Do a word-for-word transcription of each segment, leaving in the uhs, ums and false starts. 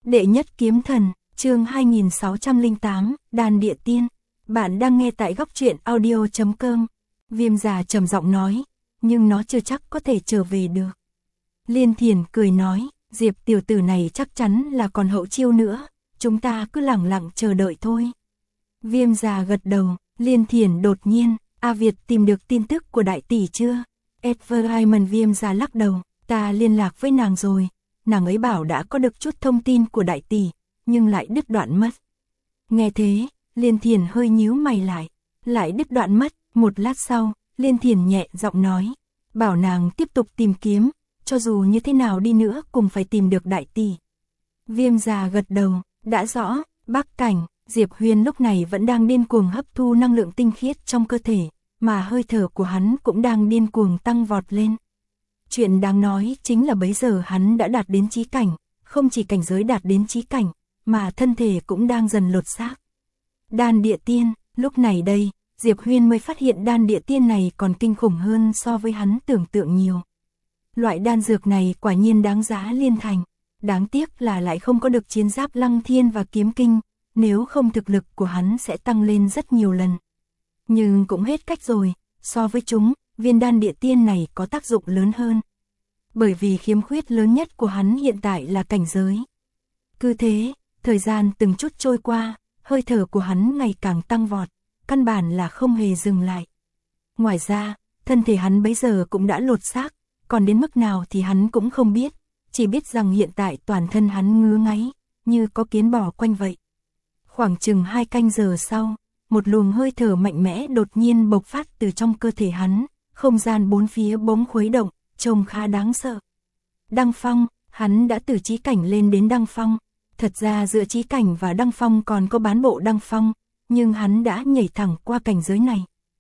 Đệ nhất kiếm thần, chương hai nghìn sáu trăm lẻ tám, Đan Địa Tiên. Bạn đang nghe tại góc truyện audio chấm com. Viêm già trầm giọng nói, nhưng nó chưa chắc có thể trở về được. Liên Thiền cười nói, Diệp tiểu tử này chắc chắn là còn hậu chiêu nữa, chúng ta cứ lẳng lặng chờ đợi thôi. Viêm già gật đầu, Liên Thiền đột nhiên, A Việt tìm được tin tức của đại tỷ chưa? Everaiman Viêm già lắc đầu, ta liên lạc với nàng rồi, nàng ấy bảo đã có được chút thông tin của đại tỷ, nhưng lại đứt đoạn mất. Nghe thế, Liên Thiền hơi nhíu mày lại, lại đứt đoạn mất, một lát sau, Liên Thiền nhẹ giọng nói, bảo nàng tiếp tục tìm kiếm, cho dù như thế nào đi nữa cũng phải tìm được đại tỷ. Viêm già gật đầu, đã rõ, Bắc Cảnh, Diệp Huyên lúc này vẫn đang điên cuồng hấp thu năng lượng tinh khiết trong cơ thể, mà hơi thở của hắn cũng đang điên cuồng tăng vọt lên. Chuyện đáng nói chính là bấy giờ hắn đã đạt đến chí cảnh, không chỉ cảnh giới đạt đến chí cảnh, mà thân thể cũng đang dần lột xác. Đan Địa Tiên, lúc này đây, Diệp Huyên mới phát hiện đan địa tiên này còn kinh khủng hơn so với hắn tưởng tượng nhiều. Loại đan dược này quả nhiên đáng giá liên thành, đáng tiếc là lại không có được chiến giáp Lăng Thiên và kiếm kinh, nếu không thực lực của hắn sẽ tăng lên rất nhiều lần. Nhưng cũng hết cách rồi, so với chúng, viên đan địa tiên này có tác dụng lớn hơn. Bởi vì khiếm khuyết lớn nhất của hắn hiện tại là cảnh giới. Cứ thế, thời gian từng chút trôi qua, hơi thở của hắn ngày càng tăng vọt, căn bản là không hề dừng lại. Ngoài ra, thân thể hắn bấy giờ cũng đã lột xác, còn đến mức nào thì hắn cũng không biết, chỉ biết rằng hiện tại toàn thân hắn ngứa ngáy, như có kiến bò quanh vậy. Khoảng chừng hai canh giờ sau, một luồng hơi thở mạnh mẽ đột nhiên bộc phát từ trong cơ thể hắn, không gian bốn phía bỗng khuấy động, trông khá đáng sợ. Đăng phong, hắn đã từ chí cảnh lên đến đăng phong, thật ra giữa chí cảnh và đăng phong còn có bán bộ đăng phong, nhưng hắn đã nhảy thẳng qua cảnh giới này.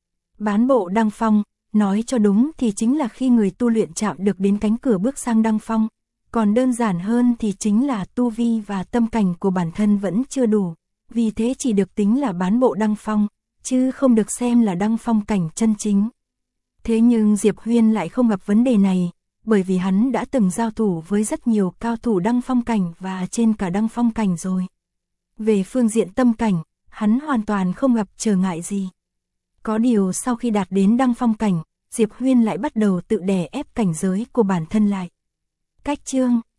Bán bộ đăng phong, nói cho đúng thì chính là khi người tu luyện chạm được đến cánh cửa bước sang đăng phong, còn đơn giản hơn thì chính là tu vi và tâm cảnh của bản thân vẫn chưa đủ, vì thế chỉ được tính là bán bộ đăng phong, chứ không được xem là đăng phong cảnh chân chính. Thế nhưng Diệp Huyên lại không gặp vấn đề này, bởi vì hắn đã từng giao thủ với rất nhiều cao thủ đăng phong cảnh và trên cả đăng phong cảnh rồi. Về phương diện tâm cảnh, hắn hoàn toàn không gặp trở ngại gì. Có điều sau khi đạt đến đăng phong cảnh, Diệp Huyên lại bắt đầu tự đè ép cảnh giới của bản thân lại. Cách chương,